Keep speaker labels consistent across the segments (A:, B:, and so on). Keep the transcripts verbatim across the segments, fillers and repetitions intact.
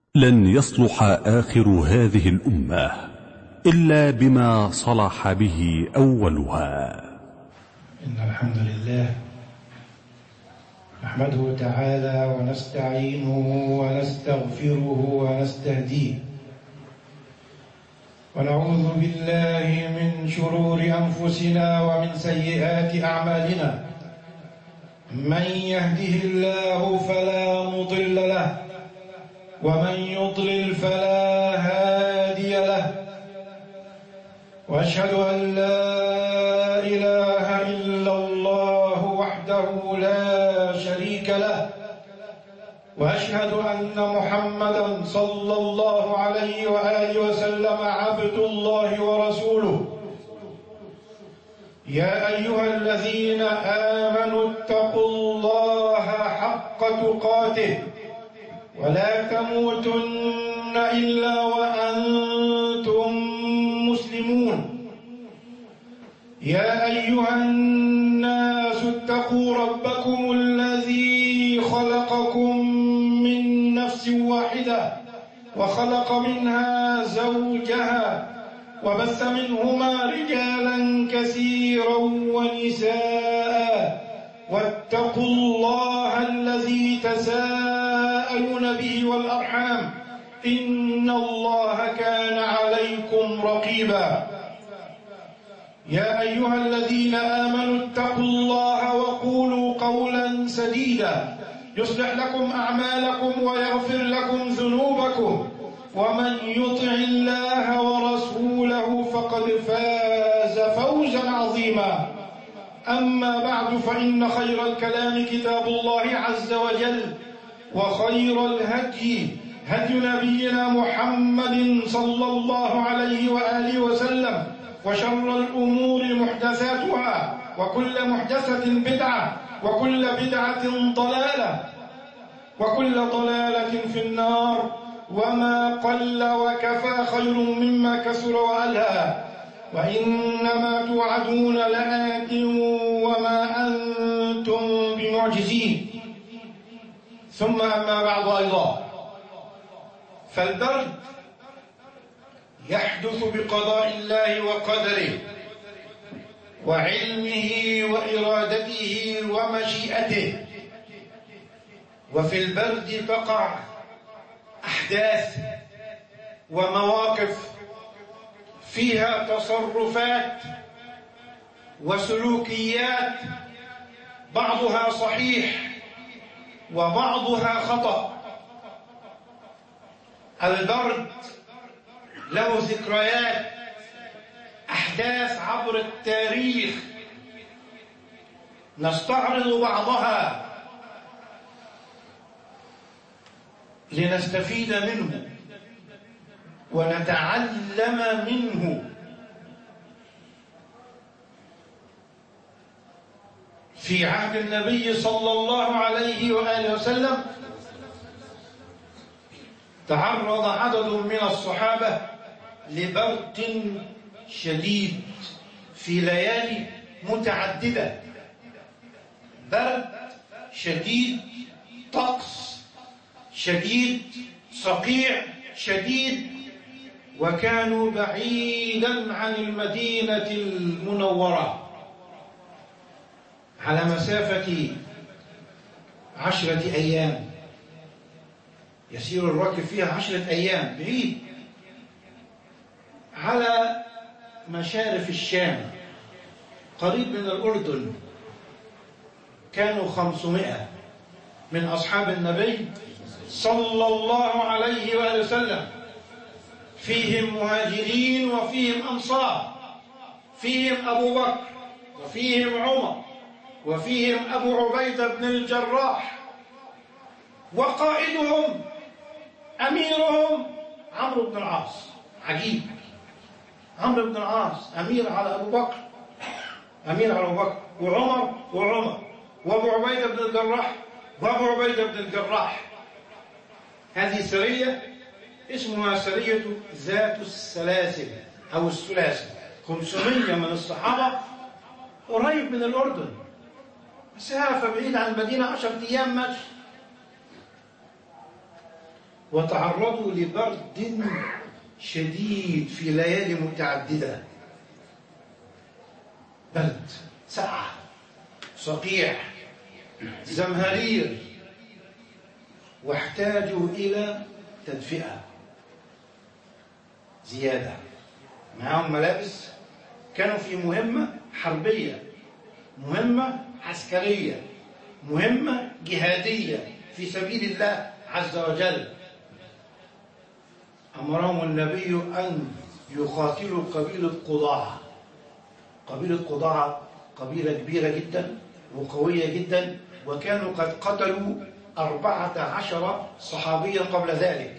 A: لن يصلح آخر هذه الأمة إلا بما صلح به أولها.
B: إن الحمد لله نحمده تعالى ونستعينه ونستغفره ونستهديه، ونعوذ بالله من شرور أنفسنا ومن سيئات أعمالنا. من يهده الله فلا مضل له، ومن يضلل فلا هادي له، وأشهد أن لا إله إلا الله وحده لا شريك له، وأشهد أن محمدًا صلى الله عليه وآله وسلم عبد الله ورسوله. يا أيها الذين آمنوا اتقوا الله حق تقاته ولا تموتن إلا وأنتم مسلمون. يا أيها الناس اتقوا ربكم الذي خلقكم من نفس واحدة وخلق منها زوجها وبث منهما رجالا كثيرا ونساء، واتقوا الله الذي تساءلون به والأرحام إن الله كان عليكم رقيبا. يا أيها الذين آمنوا اتقوا الله وقولوا قولا سديدا يصلح لكم أعمالكم ويغفر لكم ذنوبكم، ومن يطع الله ورسوله فقد فاز فوزا عظيما. أما بعد، فإن خير الكلام كتاب الله عز وجل، وخير الهدي هدي نبينا محمد صلى الله عليه وآله وسلم، وشر الأمور محدثاتها، وكل محدثة بدعة، وكل بدعة ضلالة، وكل ضلالة في النار. وما قل وكفى خير مما كثر وألهى، وإنما توعدون لآت وما أنتم بمعجزين. ثم أما بعد أيضا، فالبرد يحدث بقضاء الله وقدره وعلمه وإرادته ومشيئته، وفي البرد تقع أحداث ومواقف فيها تصرفات وسلوكيات بعضها صحيح وبعضها خطأ. البرد له ذكريات، أحداث عبر التاريخ نستعرض بعضها لنستفيد منه ونتعلم منه. في عهد النبي صلى الله عليه وآله وسلم تعرض عدد من الصحابة لبرد شديد في ليالي متعددة، برد شديد، طقس شديد، صقيع شديد، وكانوا بعيدا عن المدينة المنورة على مسافة عشرة أيام، يسير الراكب فيها عشرة أيام، بعيد على مشارف الشام قريب من الأردن. كانوا خمسمائة من أصحاب النبي صلى الله عليه وآله وسلم، فيهم مهاجرين وفيهم أنصار، فيهم أبو بكر وفيهم عمر وفيهم أبو عبيدة بن الجراح، وقائدهم أميرهم عمرو بن العاص. عجيب، عمرو بن العاص أمير على أبو بكر، أمير على أبو بكر، وعمر وعمر وأبو عبيدة بن الجراح وأبو عبيدة بن الجراح. هذه سرية اسمها سرية ذات السلاسل أو السلاسل، خمسمائة من الصحابة قريب من الأردن، مسافة بعيد عن المدينة عشرة أيام مشي. وتعرضوا لبرد شديد في ليالي متعددة. برد، سقعة، صقيع، زمهرير، واحتاجوا إلى تدفئة زيادة. معهم ملابس، كانوا في مهمة حربية، مهمة عسكرية، مهمة جهادية في سبيل الله عز وجل. أمرهم النبي أن يقاتلوا قبيلة قضاعة. قبيلة قضاعة قبيلة كبيرة جدا وقوية جدا، وكانوا قد قتلوا أربعة عشر صحابيا قبل ذلك.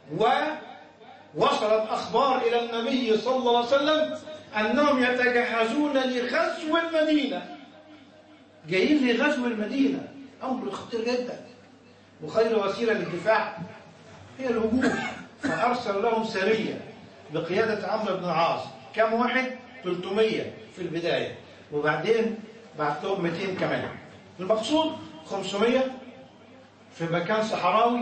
B: ووصلت أخبار إلى النبي صلى الله عليه وسلم أنهم يتجهزون لغزو المدينة، جايين لغزو المدينة. أمر خطير جدا، وخير وسيلة للدفاع هي الهجوم. فأرسل لهم سرية بقيادة عمرو بن العاص. كم واحد؟ ثلاثمية في البداية، وبعدين بعت لهم مئتين كمان. المقصود خمسمية في مكان صحراوي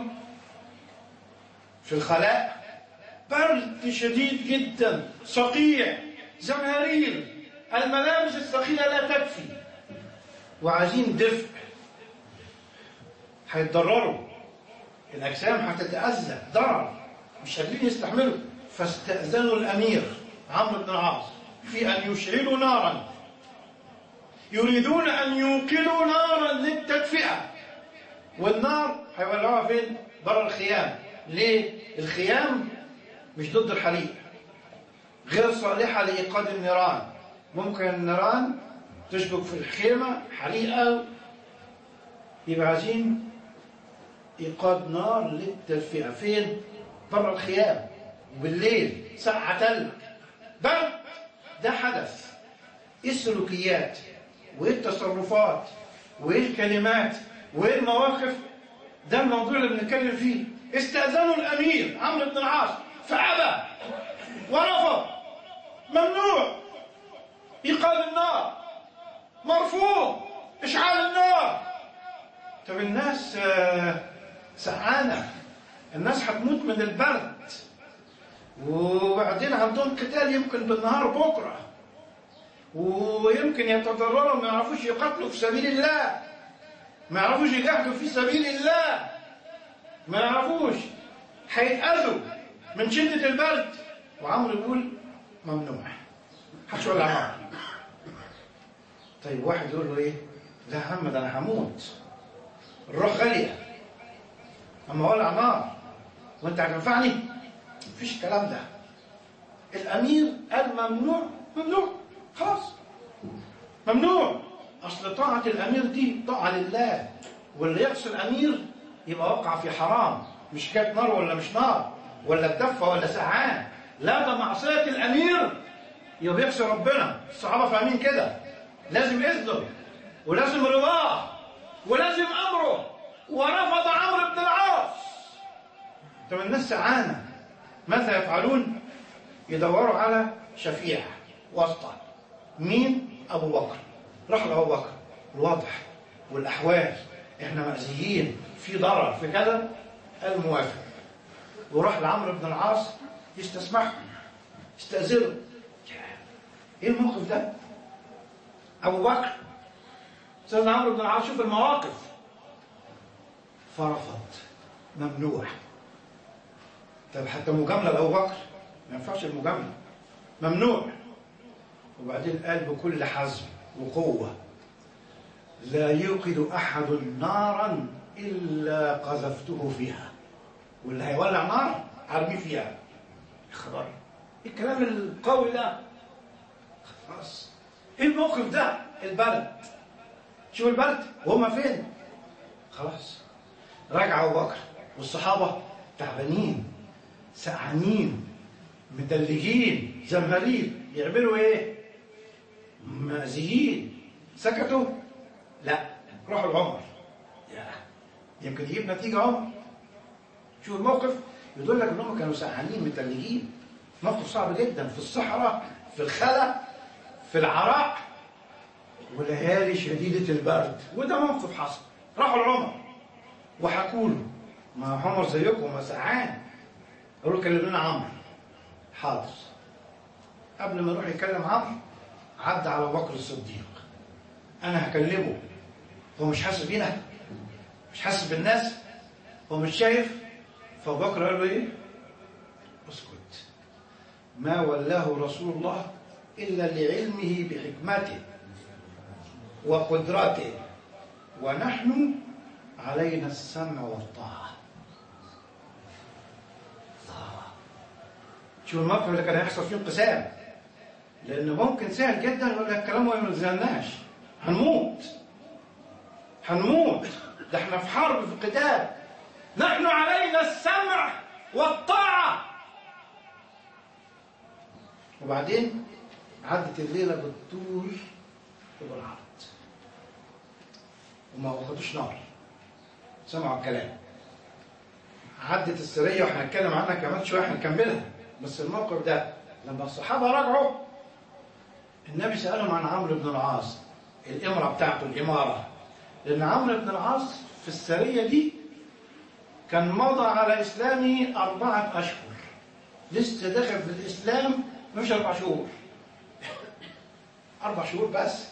B: في الخلاء، برد شديد جدا، صقيع، زمهرير، الملابس الثقيلة لا تكفي، وعايزين دفء. هيتضرروا، الأجسام هتتأذى ضرر، مش قادرين يستحملوا. فاستأذنوا الأمير عمرو بن العاص في أن يشعلوا نارا، يريدون أن يوقدوا نارا للتدفئة. والنار هيولعوها فين؟ برا الخيام. ليه؟ الخيام مش ضد الحريق، غير صالحة لإيقاد النيران. ممكن النيران تشبك في الخيمة حريقة، يبقى عايزين إيقاد نار للتدفئة. فين؟ برا الخيام، وبالليل ساعة تلج، برد. ده حدث. إيه السلوكيات وإيه التصرفات وإيه الكلمات وإيه المواقف؟ ده الموضوع اللي بنتكلم فيه. استأذنوا الأمير عمرو بن العاص فأبى ورفض. ممنوع إيقاد النار، مرفوض إشعال النار. طب الناس سعانة، الناس هتموت من البرد، وبعدين عندهم قتال يمكن بالنهار بكرة، ويمكن يتضرروا، ما يعرفوش يقاتلوا في سبيل الله، ما يعرفوش يجاهدوا في سبيل الله، ما يعرفوش، هيتأذوا من شدة البرد. وعمرو يقول ممنوع، محدش يولع نار. طيب واحد يقول له ايه؟ لا يا عم، ده انا هموت، الروح غالية، اما اولع نار وانت هتنفعني؟ مفيش الكلام ده. الامير قال ممنوع، ممنوع، خلاص ممنوع. اصل طاعة الامير دي طاعة لله، واللي يعصي الامير يبقى وقع في حرام. مش حكايه نار ولا مش نار، ولا الدفه ولا سعان، لا، ده معصيه الامير يبقى بيعصي ربنا. الصحابه فاهمين كده، لازم اذنه ولازم رضاه ولازم امره. ورفض عمرو بن العاص. طب الناس سعانه، ماذا يفعلون؟ يدوروا على شفيع، واسطه. مين؟ ابو بكر. راح لابو بكر، الواضح والاحوال، احنا مأذيين، في ضرر، في كذا. قال موافق. وراح لعمرو بن العاص يستسمحه، يستأذنه. ايه الموقف ده؟ ابو بكر، سيدنا عمرو بن العاص، شوف المواقف. فرفض، ممنوع. طب حتى مجامله لابو بكر ما ينفعش، المجامله ممنوع. وبعدين قال بكل حزم وقوه: لا يوقد أحد نارا إلا قذفته فيها، واللي هيولع نار أرميه فيها. خبر إيه الكلام القوي ده؟ خلاص. إيه الموقف ده؟ البرد، شوف البرد وهم فين؟ خلاص. رجع أبو بكر والصحابة تعبانين، سقعانين، مدلجين، زمهريين. يعملوا إيه؟ مأذيين. سكتوا؟ لا، روحوا لعمر، يمكن يجيب نتيجة. عمر، شوف الموقف، يدل لك انهم كانوا سقعانين متلجين. موقف صعب جدا، في الصحراء، في الخلا، في العراء، وليالي شديدة البرد. وده موقف حصل. راحوا لعمر وحكوا له ما حمر زيكم مسعان. قالوا له كلم لنا عمرو. حاضر. قبل ما يروح يكلم عمرو عدى على أبو بكر الصديق. أنا هكلمه، هو مش حاسس بينا؟ مش حاسس بالناس؟ هو مش شايف؟ فأبو بكر قال له إيه؟ اسكت، ما ولاه رسول الله إلا لعلمه بحكمته وقدرته، ونحن علينا السمع والطاعة. شو الموقف اللي كان هيحصل فيه انقسام، لأنه ممكن سهل جدا يقول لك الكلام ما يلزمناش، هنموت هنموت، ده احنا في حرب في قتال، نحن علينا السمع والطاعة. وبعدين عدت الليلة بالطول وبالعرض وما وقتوش نار، سمعوا الكلام. عدت السرية وهنتكلم عنها كمان شوية، هنكملها. بس الموقف ده لما الصحابة رجعوا النبي سألهم عن عمرو بن العاص، الإمرة بتاعته، الإمارة. لأن عمرو بن العاص في السرية دي كان مضى على إسلامه أربعة أشهر، لسه دخل في الإسلام مش أربع شهور، أربع شهور بس.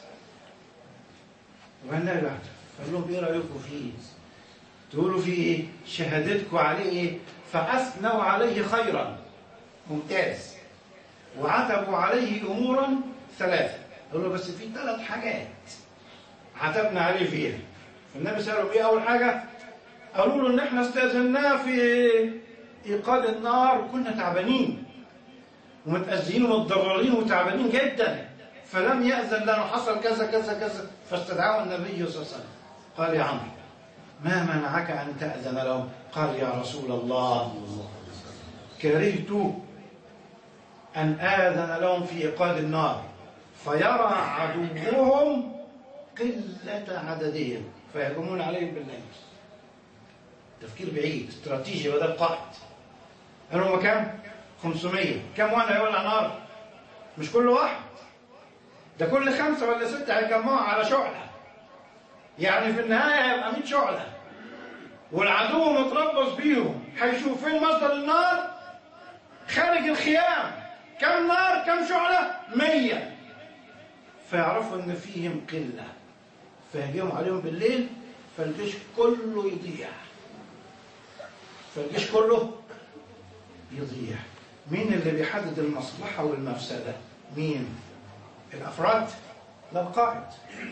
B: وقال له قال لهم إيه رأيكم فيه؟ تقولوا فيه إيه؟ شهادتكم عليه إيه؟ فأثنوا عليه خيرا، ممتاز، وعتبوا عليه أمورا ثلاثة. قالوا له بس في ثلاث حاجات عتبنا عليه فيها. فالنبي سألهم إيه أول حاجة؟ قالوا له إن إحنا استأذناه في إيقاد النار، كنا تعبانين ومتأذيين ومتضررين وتعبانين جدا، فلم يأذن لنا، حصل كذا كذا كذا، فاستدعاه النبي صلى الله عليه وسلم. قال يا عمرو ما منعك أن تأذن لهم؟ قال يا رسول الله كرهت أن آذن لهم في إيقاد النار فيرى عدوهم قلة عددهم فيهجمون عليهم بالليل. تفكير بعيد، استراتيجي بدل قائد. قالوا هم كام؟ خمسمية. كم واحد هيولع نار؟ مش كل واحد، ده كل خمسة ولا ستة هيجمعوا على شعلة، يعني في النهاية هيبقى مئة شعلة، والعدو متربص بيهم، هيشوف فين مصدر النار؟ خارج الخيام. كم نار؟ كم شعلة؟ مية. فيعرفوا ان فيهم قلة فيهجموا عليهم بالليل، فالجيش كله يضيع، فالجيش كله يضيع. مين اللي بيحدد المصلحة والمفسدة؟ مين؟ الأفراد؟ لا، القائد.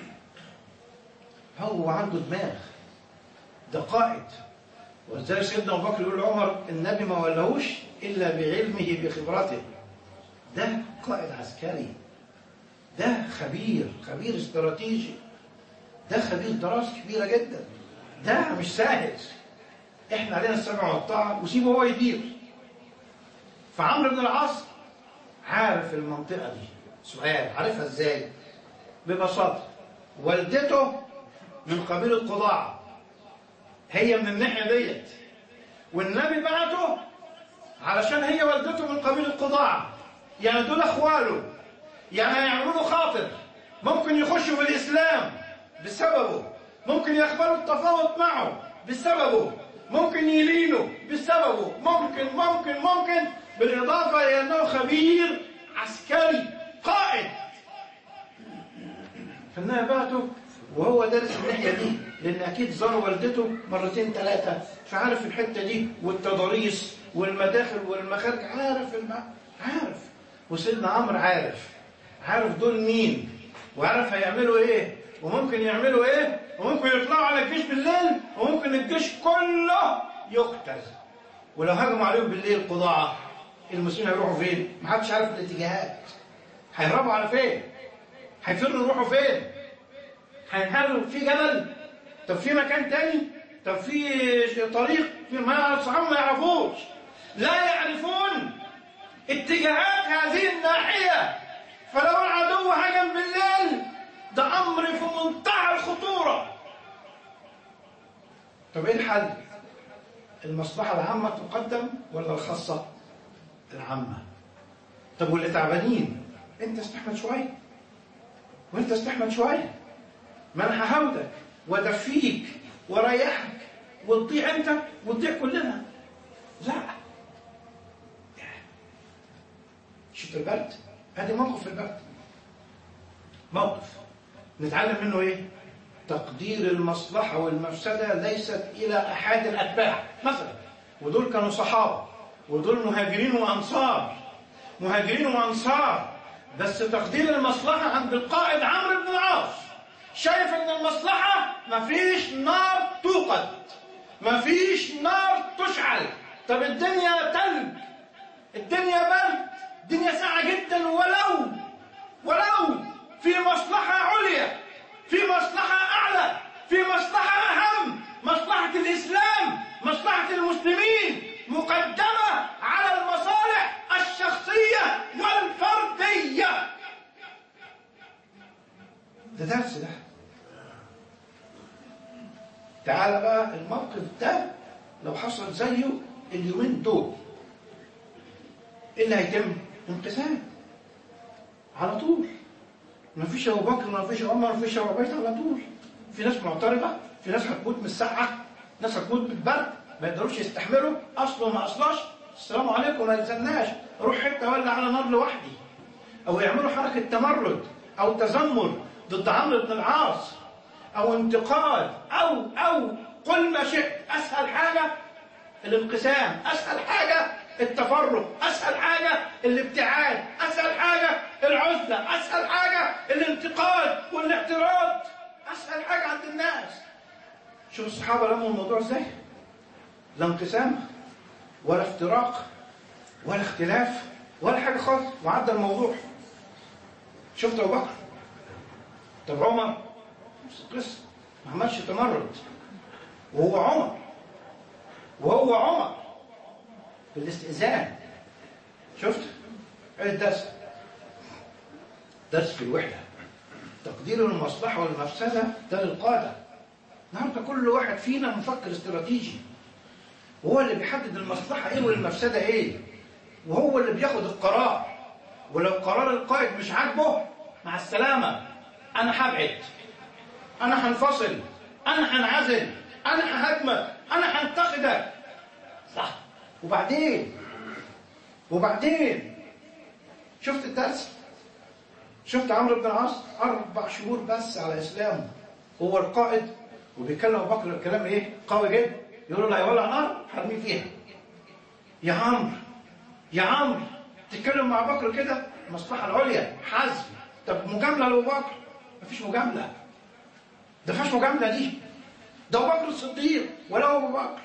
B: هو عنده دماغ، ده قائد. وازاي سيدنا أبو بكر يقول لعمر النبي ما ولهوش إلا بعلمه بخبرته. ده قائد عسكري، ده خبير خبير استراتيجي، ده خبير دراسة كبيرة جدا، ده مش سهل. احنا علينا السمع والطاعة وسيبه هو يدير. فعمرو بن العاص عارف المنطقة دي. سؤال، عارفها ازاي؟ ببساطة، والدته من قبيل القضاعة، هي من الناحية ديت، والنبي بعته علشان هي والدته من قبيل القضاعة، يعني دول اخواله، يعني هيعملوا له خاطر، ممكن يخشوا في الإسلام بسببه، ممكن يقبلوا التفاوض معه بسببه، ممكن يلينوا بسببه، ممكن ممكن ممكن بالإضافة إلى أنه خبير عسكري قائد. فالنبي بعته وهو دارس الناحية دي، لأن أكيد زار والدته مرتين ثلاثة، فعارف الحتة دي والتضاريس والمداخل والمخارج، عارف الم... عارف. وسيدنا عمرو عارف عارف دول مين، وعارف هيعملوا ايه، وممكن يعملوا ايه، وممكن يطلعوا على الجيش بالليل، وممكن الجيش كله يقتل. ولو هجموا عليهم بالليل قضاعة، المسلمين هيروحوا فين؟ محدش عارف الاتجاهات. هيهربوا على فين؟ هيفروا يروحوا فين؟ هينهروا في جبل؟ طب في مكان تاني؟ طب في طريق؟ في ما الصحابة ما يعرفوش، لا يعرفون اتجاهات هذه الناحية. فلو العدو هجم بالليل ده أمر في منتهى الخطورة. طب إيه الحل؟ المصلحة العامة تقدم ولا الخاصة؟ العامة. طب واللي تعبانين أنت استحمل شوية، وأنت استحمل شوية، ما أنا ههودك وأدفيك وأريحك وتضيع انت وتضيع كلنا. لا، شفت البرد؟ هذه موقف في البرد، موقف نتعلم منه ايه؟ تقدير المصلحة والمفسدة ليست إلى أحد الأتباع مثلا، ودول كانوا صحابة ودول مهاجرين وأنصار، مهاجرين وأنصار، بس تقدير المصلحة عند القائد عمرو بن العاص، شايف إن المصلحة مفيش نار توقد، مفيش نار تشعل. طب الدنيا تلج، الدنيا برد، الدنيا ساقعة جدا، ولو ولو في مصلحة عليا، في مصلحة أعلى، في مصلحة أهم، مصلحة الإسلام، مصلحة المسلمين مقدمة على المصالح الشخصية والفردية. ده درس ده. تعال بقى الموقف ده لو حصل زيه اليومين دول، ايه اللي هيتم؟ انقسام على طول. ما فيش ابو بكر، ما فيش عمر، ما فيش ابو عبيده، على طول في ناس معترضه، في ناس هتموت من السقعه، ناس هتموت من البرد، ما يقدروش يستحملوا، اصله ما اصلاش، السلام عليكم ما يلزمناش، اروح حته ولا على نار لوحدي، او يعملوا حركه تمرد او تذمر ضد عمرو بن العاص، او انتقاد، او او قل ما شئت. اسهل حاجه الانقسام، اسهل حاجه التفرق، اسهل حاجه الابتعاد، اسهل حاجه العزله، اسهل حاجه الانتقاد والاعتراض، اسهل حاجه عند الناس. شوف الصحابه لموا الموضوع ازاي، لا انقسام ولا افتراق ولا اختلاف ولا حاجه خالص، وعدى الموضوع. شفت ابو بكر؟ طب عمر نفس القصه، ما عملش تمرد، وهو عمر وهو عمر بالاستئذان. شفت؟ ايه الدرس؟ درس في الوحده، تقدير المصلحه والمفسده ده للقاده. النهارده كل واحد فينا مفكر استراتيجي، وهو اللي بيحدد المصلحه ايه والمفسده ايه، وهو اللي بياخد القرار. ولو قرار القائد مش عاجبه، مع السلامه، انا هبعد، انا هنفصل، انا هنعزل، انا ههاجمك، انا هنتقدك. صح. وبعدين وبعدين شفت الدرس؟ شفت عمرو بن العاص اربع شهور بس على اسلامه، هو القائد، وبيكلم ابو بكر الكلام ايه؟ قوي جدا. يقول له لا يولع نار هرميه فيها. يا عمرو يا عمرو تتكلم مع بكر كده، المصلحه العليا، حزم. طب مجامله لابو بكر؟ مفيش مجامله، ده فيهاش مجامله دي، ده ابو بكر الصديق ولا ابو بكر.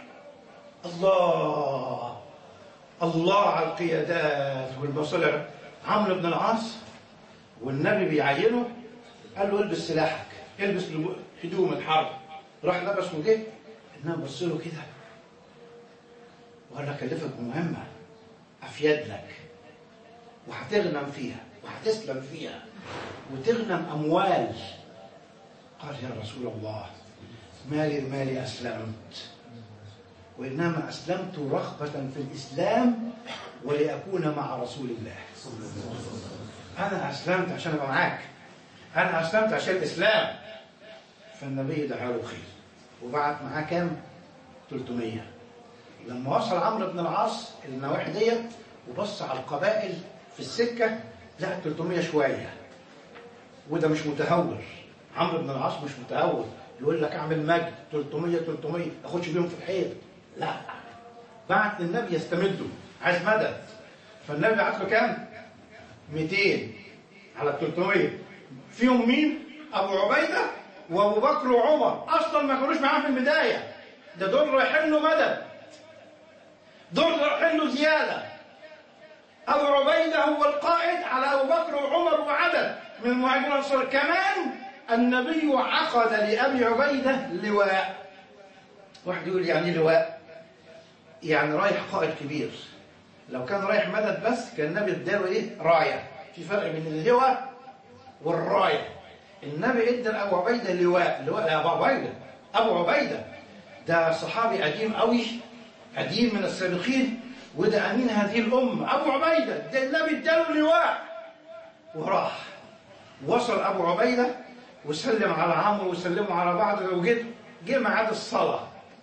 B: الله الله على القيادات والمصالح. عمرو بن العاص والنبي بيعينه، قال له البس سلاحك، البس هدوم الحرب، راح لبس وجه. انما بص له كده وقال له كلفك بمهمه افيد لك، وهتغنم فيها وهتسلم فيها وتغنم اموال. قال يا رسول الله مالي المال اسلمت، وإنما أسلمت رغبة في الإسلام ولأكون مع رسول الله. أنا أسلمت عشان أبقى معاك، أنا أسلمت عشان الإسلام. فالنبي دعا له خير وبعت معاه كام؟ ثلاثمية. لما وصل عمرو بن العاص النواحي ديت وبص على القبائل في السكة، لقى ثلاثمية شوية، وده مش متهور. عمرو بن العاص مش متهور، يقول لك اعمل مجد ثلاثمية ثلاثمية اخدش بيهم في الحيط. لا، بعت للنبي يستمده، عايز مدد. فالنبي بعت له كام؟ مئتين على ثلاثمية. فيهم مين؟ ابو عبيده وابو بكر وعمر، اصلا ما كانوش معاه في البدايه، ده دول رايحين له مدد، دول رايحين له زياده. ابو عبيده هو القائد على ابو بكر وعمر وعدد من المهاجرين والانصار. كمان النبي عقد لأبي عبيدة لواء. واحد يقول يعني لواء؟ يعني رايح قائد كبير. لو كان رايح مدد بس كان النبي اداله ايه؟ راية. في فرق بين اللواء والراية. النبي ادى لأبو عبيدة لواء. لواء يا أبو عبيدة، أبو عبيدة ده صحابي قديم قوي، قديم من السابقين، وده أمين هذه الأمة. أبو عبيدة ده النبي اداله لواء. وراح وصل أبو عبيدة وسلم على عمرو وسلموا على بعض، وجد جه ميعاد الصلاة.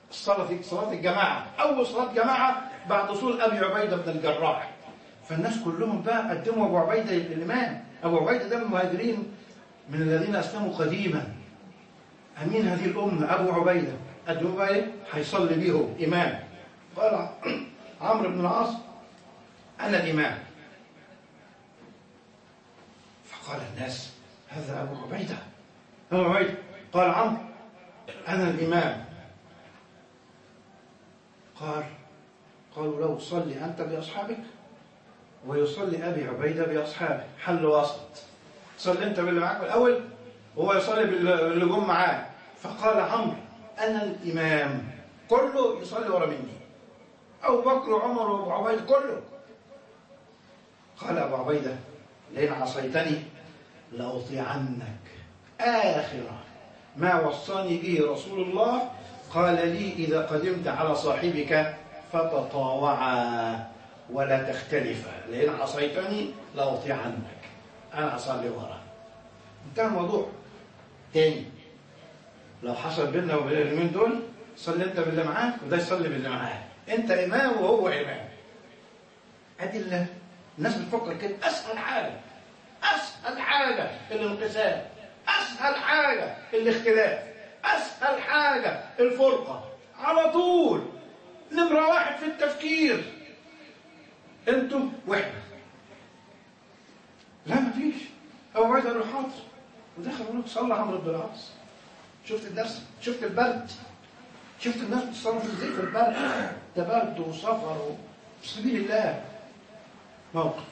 B: الصلاة في صلاة الجماعة، أول صلاة جماعة بعد وصول أبي عبيدة بن الجراح. فالناس كلهم بقى قدموا أبو عبيدة للإمام. أبو عبيدة ده من المهاجرين من الذين أسلموا قديما، أمين هذه الأمة أبو عبيدة، قدموا بقى إيه؟ هيصلي بيهم إمام. قال عمرو بن العاص أنا الإمام. فقال الناس هذا أبو عبيدة أبو عبيدة. قال عمرو أنا الإمام. قال قالوا له صلي أنت بأصحابك ويصلي أبي عبيدة بأصحابه، حل وسط. صلي أنت باللي معاك الأول وهو يصلي باللي جم معاه. فقال عمرو أنا الإمام، كله يصلي ورا مني، أبو بكر وعمر وأبو عبيدة كله. قال أبو عبيدة لئن عصيتني لأطيعنك آخر ما وصاني به رسول الله، قال لي إذا قدمت على صاحبك فتطاوعا ولا تختلفا، لئن عصيتني لأطيعنك، أنا أصلي ورا. انتهى الموضوع. تاني لو حصل بيننا وبين اليومين دول، صلي أنت باللي معاك وده يصلي باللي معاك، أنت إمام وهو إمام. أدي الناس بتفكر كده. أسهل حاجة أسهل حاجة الانقسام، أسهل حاجة الاختلاف، أسهل حاجة الفرقة، على طول نمرة واحد في التفكير أنتم وحدة. لا مفيش. أبو عبيدة قال له حاضر، ودخل يقول لك صلى عمرو بن العاص. شفت الدرس؟ شفت البرد؟ شفت الناس بتتصرف ازاي في البرد؟ ده برد وسفر في سبيل الله. موقف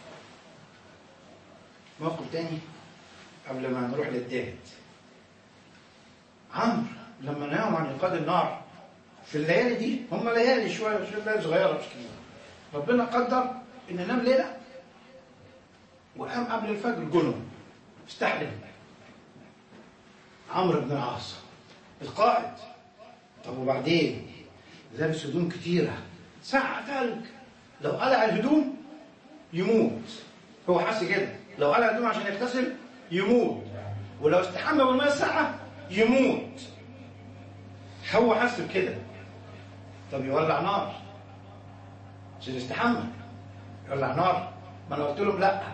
B: موقف تاني قبل ما نروح للتالت. عمرو لما ناموا عن ايقاد النار في الليالي دي، هم ليالي شويه شويه ليالي صغيره مش كبيره، ربنا قدر ان نام ليله وقام قبل الفجر جنون استحلم. عمرو بن العاص القائد، طب وبعدين لابس هدوم كتيره، ساعه ثلج، لو قلع الهدوم يموت. هو حاسس كده، لو قلع الهدوم عشان يغتسل يموت، ولو استحمى بالماء ساعه يموت. هو حاسس بكده. طب يولع نار عشان يستحمى، يولع نار؟ ما انا قلت لهم لا،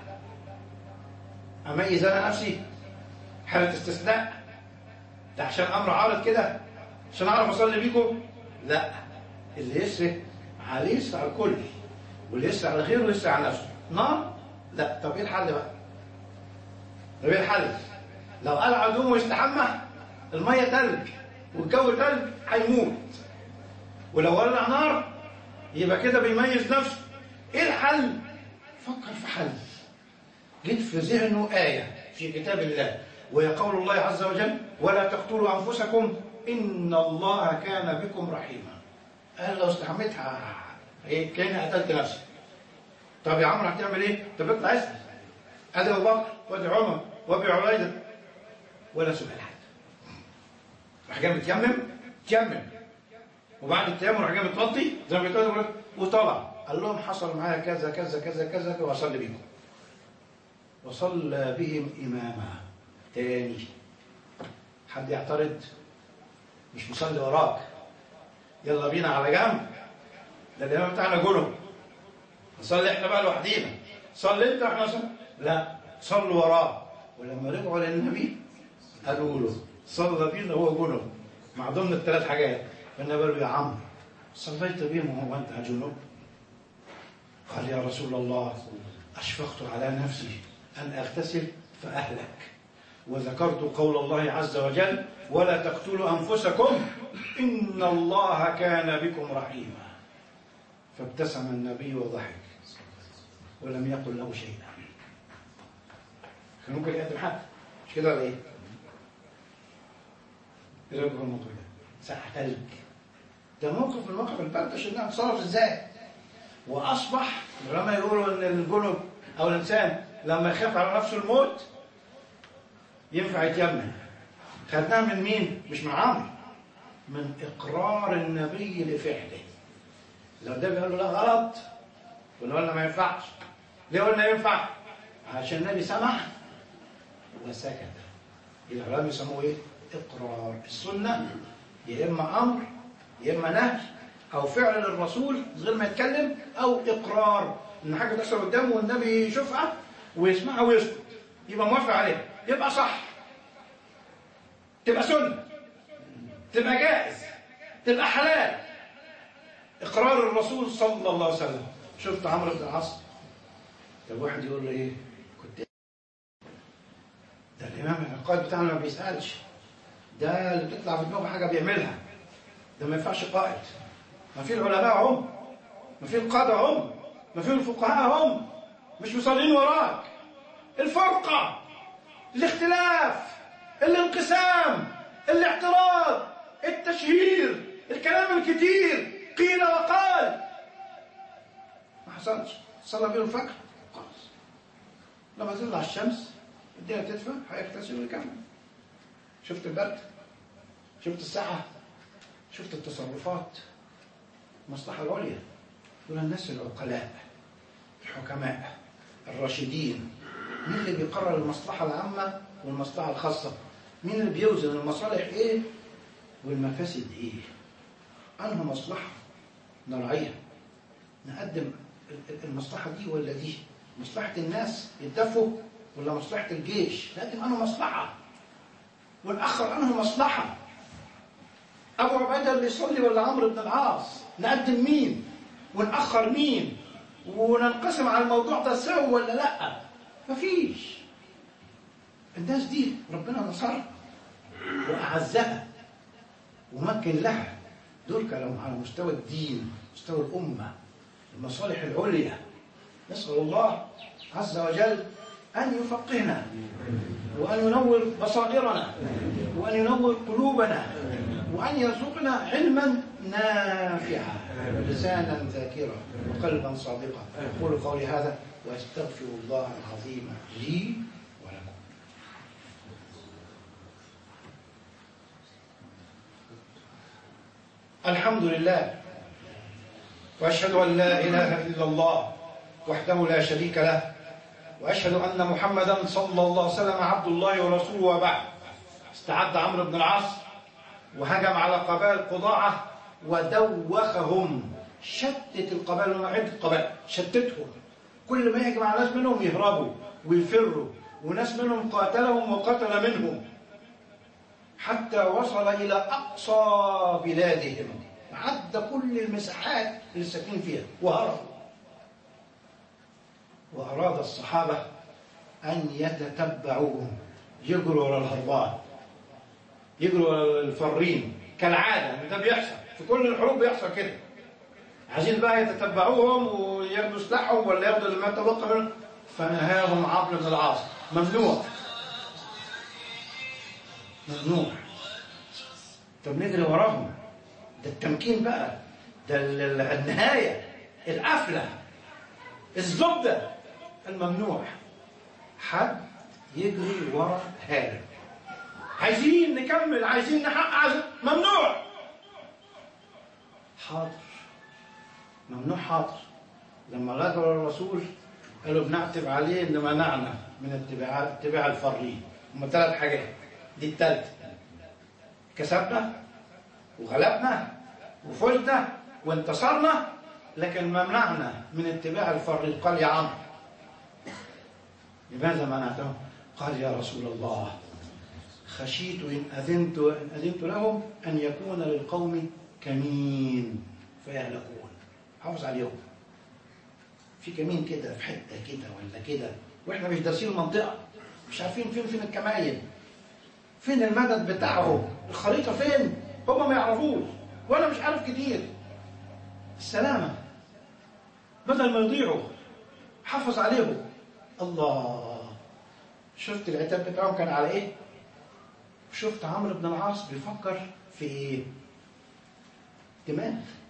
B: اميز انا نفسي حاله استثناء، ده عشان امر عارض كده عشان اعرف اصلي بيكم؟ لا، اللي يسرق عليه يسرق على الكل، واللي يسرق على غيره يسرق على نفسه. نار؟ لا. طب ايه الحل بقى؟ طب ايه الحل؟ لو قلع هدومه ويستحمى الميه تلج والجو تلج هيموت، ولو ولع نار يبقى كده بيميز نفسه. ايه الحل؟ فكر في حل. جيت في ذهنه آية في كتاب الله، وهي قول الله عز وجل ولا تقتلوا أنفسكم إن الله كان بكم رحيما. قال لو استحميت ايه كأني قتلت نفسي. طب يا عمرو هتعمل ايه؟ طب اطلع اسأل. ادي ابو بكر وادي عمر وابي عبيده ولا سؤال حد. راح جاي متيمم تيمم، وبعد التيمم راح جاي متوضي زي ما بيقولوا وطلع قال لهم حصل معايا كذا كذا كذا كذا واصلي بيكم. وصلى بهم اماما. تاني حد يعترض؟ مش مصلي وراك، يلا بينا على جنب، ده الامام بتاعنا جنب، نصلي احنا بقى لوحدينا. صلي انت واحنا صلي. لا، صلوا وراه. ولما رجعوا للنبي قالوا له صلى بينا وهو جنب، مع ضمن الثلاث حاجات. فالنبي قال له يا عم صليت بهم وهو انت جنب؟ قال يا رسول الله اشفقت على نفسي ان اغتسل فاهلك، وذكرت قول الله عز وجل ولا تقتلوا انفسكم ان الله كان بكم رحيما. فابتسم النبي وضحك ولم يقل له شيئا. كان ممكن يقدم حد مش كده ولا ايه؟ ايه رايكم في الموضوع ده؟ ساعة تلج، ده موقف من المواقف البرد عشان نتصرف ازاي؟ واصبح لما يقولوا ان الجنب او الانسان لما يخاف على نفسه الموت ينفع يتيمم. خدناها من مين؟ مش من عمرو، من اقرار النبي لفعله. لو ده بيقول له لا غلط ولا قلنا ما ينفعش. ليه قلنا ينفع؟ عشان النبي سمح وسكت. العلماء يسموه ايه؟ اقرار. السنه يا اما امر يا إما نهي أو فعل للرسول غير ما يتكلم، أو إقرار إن حاجة تحصل قدامه والنبي يشوفها ويسمعها ويسكت، يبقى موافق عليها، يبقى صح، تبقى سنة، تبقى جائز، تبقى حلال. إقرار الرسول صلى الله عليه وسلم. شفت عمرو بن العاص؟ طب واحد يقول له إيه؟ كنت ده الإمام القائد بتاعنا ما بيسألش، ده اللي بتطلع في دماغه حاجة بيعملها، ده ما ينفعش قائد. ما في العلماء هم، ما في القادة هم، ما في الفقهاء هم، مش مصلين وراك. الفرقة، الاختلاف، الانقسام، الاعتراض، التشهير، الكلام الكتير، قيل وقال، ما حصلش. صلى بيهم الفجر خلاص، لما تطلع الشمس الدنيا تدفى هيغتسل ويكمل. شفت البرد، شفت الساعة، شفت التصرفات. المصلحة العليا دول الناس العقلاء الحكماء الراشدين. مين اللي بيقرر المصلحة العامة والمصلحة الخاصة؟ مين اللي بيوزن المصالح ايه والمفاسد ايه؟ أنه مصلحة نراعيها، نقدم المصلحة دي ولا دي؟ مصلحة الناس يتدفوا ولا مصلحة الجيش؟ نقدم أنه مصلحة ونأخر أنه مصلحة. أبو عبيدة اللي يصلي ولا عمرو بن العاص؟ نقدم مين ونأخر مين؟ وننقسم على الموضوع ده سوا ولا لأ؟ مفيش. الناس دي ربنا نصرها وأعزها ومكن لها. دول كانوا على مستوى الدين، مستوى الأمة، المصالح العليا. نسأل الله عز وجل أن يفقهنا وأن ينور بصائرنا وأن ينور قلوبنا وأن يرزقنا علما نافعا ولسانا ذاكرا وقلبا صادقا. أقول قولي هذا وأستغفر الله العظيم لي ولكم. الحمد لله، وأشهد أن لا إله إلا الله وحده لا شريك له، وأشهد أن محمدا صلى الله عليه وسلم عبد الله ورسوله. وبعد، استعد عمرو بن العاص وهجم على قبائل قضاعة ودوخهم، شتت القبائل وعدة قبائل شتتهم، كل ما يهجم على ناس منهم يهربوا ويفروا، وناس منهم قاتلهم وقتل منهم، حتى وصل إلى أقصى بلادهم، عدى كل المساحات اللي ساكنين فيها وهربوا. وأراد الصحابة أن يتتبعوهم، يجروا ورا الهربان، يجروا ورا الفرين كالعادة. ده بيحصل في كل الحروب، بيحصل كده. عايزين بقى يتتبعوهم وياخدوا سلاحهم ولا ياخدوا اللي ما تبقى منهم. فنهاهم عمرو بن العاص، ممنوع ممنوع. طب نجري وراهم، ده التمكين بقى، ده النهاية، القفلة، الزبدة، الممنوع. حد يجري ورا هارب، عايزين نكمل، عايزين نحقق، عايزين، ممنوع. حاضر، ممنوع حاضر. لما رجعوا الرسول قالوا بنعتب عليه ان منعنا من اتباع اتباع الفرين. هم ثلاث حاجات، دي الثالثه: كسبنا وغلبنا وفزنا وانتصرنا، لكن منعنا من اتباع الفرين. قال يا عمرو لماذا منعتهم؟ قال يا رسول الله خشيت إن أذنت إن أذنت لهم أن يكون للقوم كمين فيهلكون. حافظ عليهم، في كمين كده في حته كده ولا كده، واحنا مش دارسين المنطقه، مش عارفين فين فين الكماين، فين المدد بتاعهم، الخريطه فين، هم ما يعرفوش وانا مش عارف كتير. السلامه بدل ما يضيعوا، حافظ عليهم. الله، شفت العتاب بتاعهم كان على ايه؟ شفت عمرو بن العاص بيفكر في ايه؟ دماغ،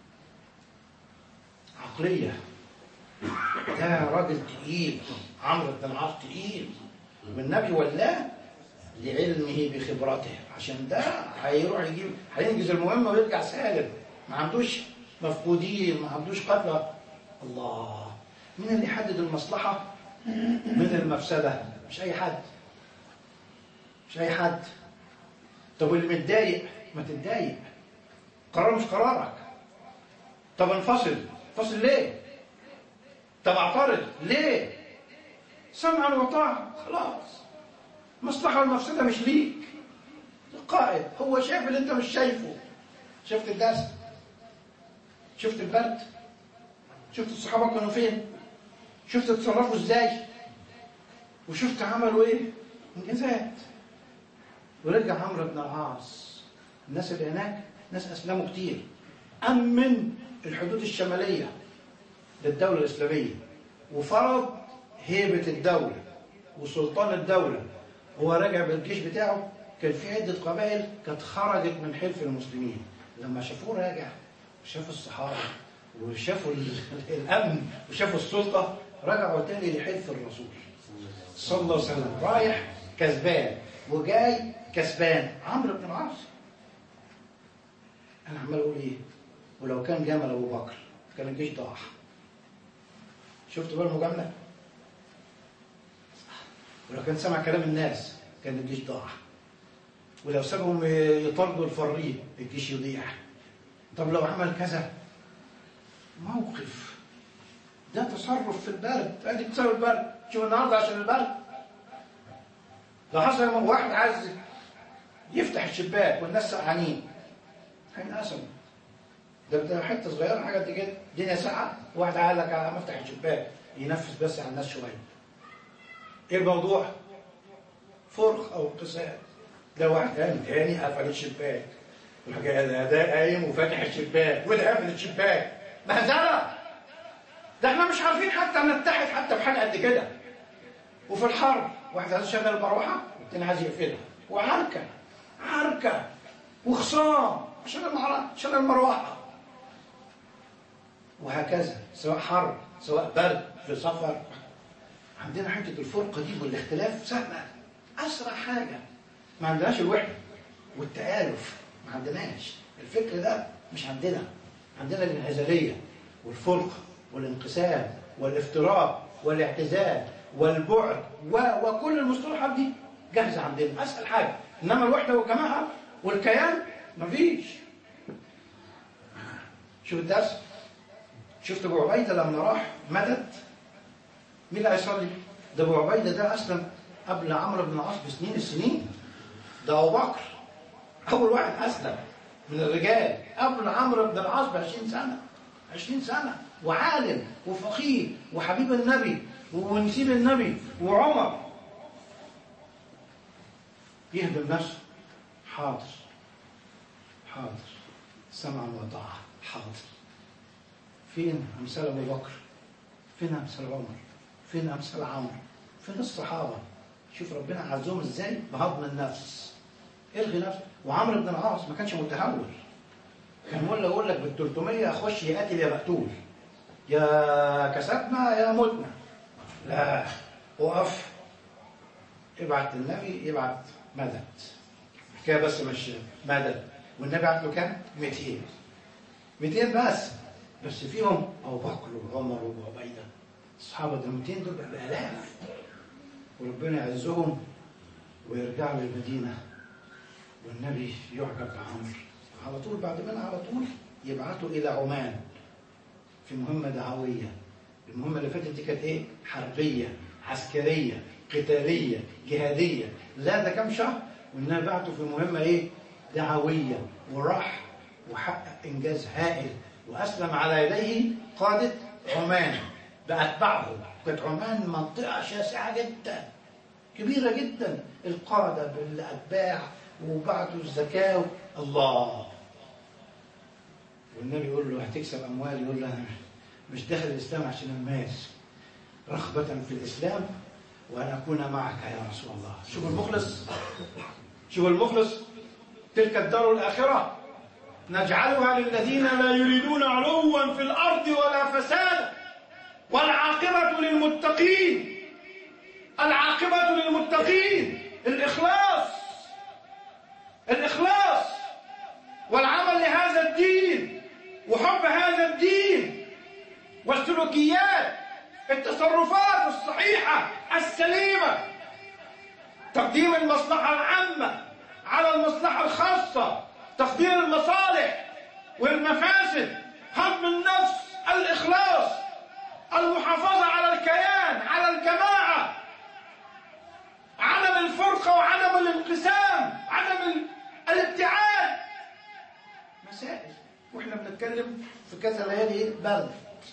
B: عقليه. ده راجل تقيل، عمرو بن العاص تقيل، والنبي ولاه لعلمه بخبرته، عشان ده هيروح يجيب، هينجز المهمه ويرجع سالم، ما عندوش مفقودين، ما عندوش قتلى. الله، مين اللي يحدد المصلحه من المفسده؟ مش اي حد، مش اي حد. طب واللي متضايق ما تتضايق، قرار مش قرارك. طب انفصل، انفصل ليه؟ طب اعترض ليه؟ سمعا وطاعة، خلاص. مصلحة والمفسدة مش ليك. القائد هو شايف اللي انت مش شايفه. شفت الدرس؟ شفت البرد؟ شفت الصحابة كانوا فين؟ شفت اتصرفوا ازاي؟ وشفت عملوا ايه؟ انجازات. ورجع عمرو بن العاص، الناس اللي هناك ناس اسلموا كتير، امن الحدود الشماليه للدوله الاسلاميه، وفرض هيبه الدوله وسلطان الدوله. هو راجع بالجيش بتاعه، كان في عده قبائل كانت خرجت من حلف المسلمين. لما شافوه راجع وشافوا الصحابه وشافوا الامن وشافوا السلطه، رجعوا تاني لحلف الرسول صلى الله عليه وسلم. رايح كسبان وجاي كسبان. عمرو بن العاص. انا عمال اقول ايه؟ ولو كان جمل ابو بكر كان الجيش ضاع. شفتوا بقى المجامله؟ ولو كان سمع كلام الناس كان الجيش ضاع. ولو سابهم يطردوا الفرين الجيش يضيع. طب لو عمل كذا موقف، ده تصرف في البرد. ادي بسبب البرد. شوف النهارده عشان البرد لو حصل واحد عايز يفتح الشباك والناس سقعانين هينقسموا. ده بتبقى حته صغيره حاجه قد كده، الدنيا ساقعه، واحد قال لك على مفتح الشباك ينفس بس على الناس شويه. ايه الموضوع؟ فرخ او انقسام. ده واحد قال تاني قفل الشباك، ده ده قايم وفاتح الشباك وده قافل الشباك. مهزله. ده احنا مش عارفين حتى نتحد حتى بحاجه قد كده. وفي الحر واحد عايز يشغل المروحه والتاني عايز يقفلها، وعركه عركه وخصام عشان المروحه عشان المروحه. وهكذا سواء حر سواء برد في سفر. عندنا حته الفرقه دي والاختلاف سهله. اسرع حاجه. ما عندناش الوحده والتآلف، ما عندناش الفكر ده، مش عندنا. عندنا الانعزاليه والفرقه والانقسام والافتراق والاعتزال والبعد و... وكل المصطلحات دي جاهزه عندنا، اسهل حاجه. انما الوحده والجماعه والكيان مفيش. شوف الدرس. شفت ابو عبيده لما راح مدد، مين اللي هيصلي؟ ده ابو عبيده ده اسلم قبل عمرو بن العاص بسنين السنين. ده ابو بكر اول واحد اسلم من الرجال قبل عمرو بن العاص ب عشرين سنه. عشرين سنه، وعالم وفقيه وحبيب النبي ونسيب النبي. وعمر يهدم نفسه. حاضر حاضر سمعا وطاعه. حاضر. فين امثال ابو بكر؟ فين امثال عمر؟ فين امثال عمرو؟ فين الصحابه؟ شوف ربنا عزهم ازاي بهضم النفس. الغي نفسك. وعمرو بن العاص ما كانش متهور. كان ولا يقول لك بال ثلاثمية اخش يا قاتل يا مقتول، يا كسبنا يا متنا. لا، وقف. ابعت النبي يبعت مدد. حكايه بس مش مدد. والنبي بعت له كام؟ مئتين. مئتين بس. بس فيهم ابو بكر وعمر وابو عبيده. الصحابه ده مئتين دول بالاف. وربنا يعزهم ويرجعوا للمدينه. والنبي يعجب بعمرو. على طول بعد منها على طول يبعثوا الى عمان في مهمه دعويه. المهمه اللي فاتت دي كانت ايه؟ حربيه، عسكريه، قتاليه، جهاديه. لا ده كام شهر والنبي بعته في مهمه ايه؟ دعويه. وراح وحقق انجاز هائل. واسلم على يديه قاده عمان باتباعهم. كانت عمان منطقه شاسعه جدا، كبيره جدا. القاده بالاتباع وبعتوا الزكاه. الله. والنبي يقول له هتكسب اموال، يقول له انا مش داخل الاسلام عشان المال، رغبه في الاسلام وان اكون معك يا رسول الله. شوف المخلص. شوف المخلص. تلك الدار الاخره نجعلها للذين لا يريدون علوا في الارض ولا فسادا والعاقبه للمتقين. العاقبه للمتقين. الاخلاص. الإخلاص والعمل لهذا الدين وحب هذا الدين والسلوكيات، التصرفات الصحيحة السليمة، تقديم المصلحة العامة على المصلحة الخاصة، تقدير المصالح والمفاسد، هضم النفس، الإخلاص، المحافظة على الكيان، على الجماعة، عدم الفرقة وعدم الانقسام، عدم الابتعاد. مسائل واحنا بنتكلم في كذا ليالي ايه برد،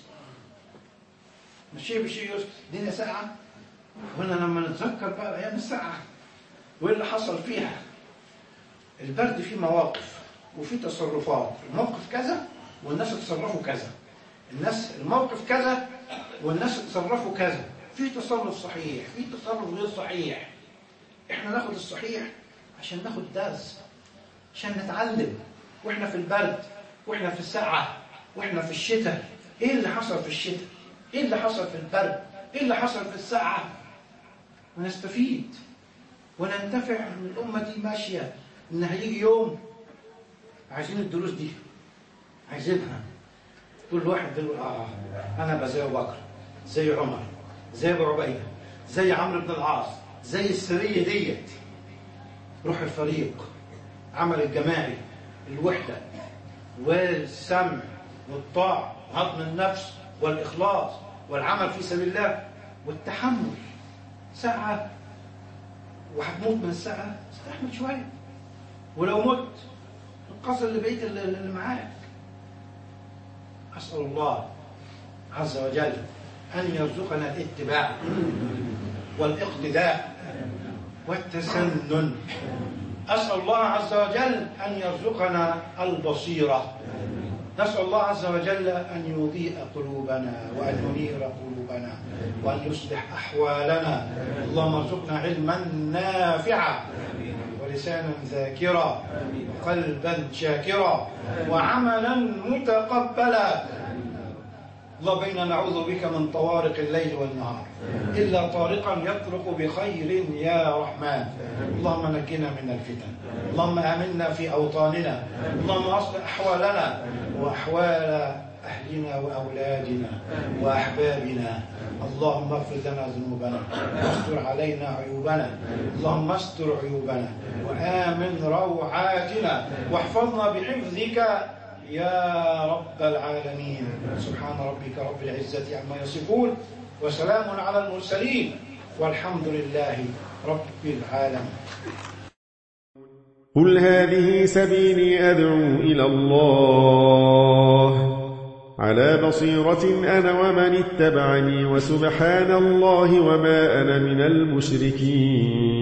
B: ماشي بشيء الدنيا ساعة. وانا لما نتذكر بقى الايام الساعة وايه اللي حصل فيها، البرد فيه مواقف وفيه تصرفات، الموقف كذا والناس اتصرفوا كذا، الناس الموقف كذا والناس اتصرفوا كذا، في تصرف صحيح في تصرف غير صحيح. احنا ناخد الصحيح عشان ناخد درس، عشان نتعلم، واحنا في البرد واحنا في السقعة واحنا في الشتاء. ايه اللي حصل في الشتاء؟ ايه اللي حصل في البرد؟ ايه اللي حصل في السقعة؟ ونستفيد وننتفع من الأمة دي ماشية. إن هيجي يوم عايزين الدروس دي، عايزينها. كل واحد يقول آه أنا بقى زي أبو بكر، زي عمر، زي أبو عبيدة، زي عمرو بن العاص، زي السرية ديت. روح الفريق، عمل الجماعي، الوحدة والسمع والطاعة وهضم النفس والإخلاص والعمل في سبيل الله والتحمل. ساعة وهتموت من الساعة، استحمل شوية، ولو مت القصر اللي بقيت اللي معاك. أسأل الله عز وجل أن يرزقنا الاتباع والاقتداء والتسنن. أسأل الله عز وجل أن يرزقنا البصيرة. نسأل الله عز وجل أن يضيء قلوبنا وأن ينير قلوبنا وأن يصلح أحوالنا. اللهم ارزقنا علما نافعا ولسانا ذاكرا وقلبا شاكرا وعملا متقبلا. اللهم إنا نعوذ بك من طوارق الليل والنهار إلا طارقا يطرق بخير يا رحمن. اللهم نجنا من الفتن، اللهم آمنا في أوطاننا، اللهم أصلح أحوالنا وأحوال أهلنا وأولادنا وأحبابنا. اللهم اغفر لنا ذنوبنا واستر علينا عيوبنا. اللهم استر عيوبنا وآمن روعاتنا واحفظنا بحفظك يا رب العالمين. سبحان ربك رب العزة عما يصفون وسلام على المرسلين والحمد لله رب العالمين.
C: قل هذه سبيلي أدعو إلى الله على بصيرة أنا ومن اتبعني وسبحان الله وما أنا من المشركين.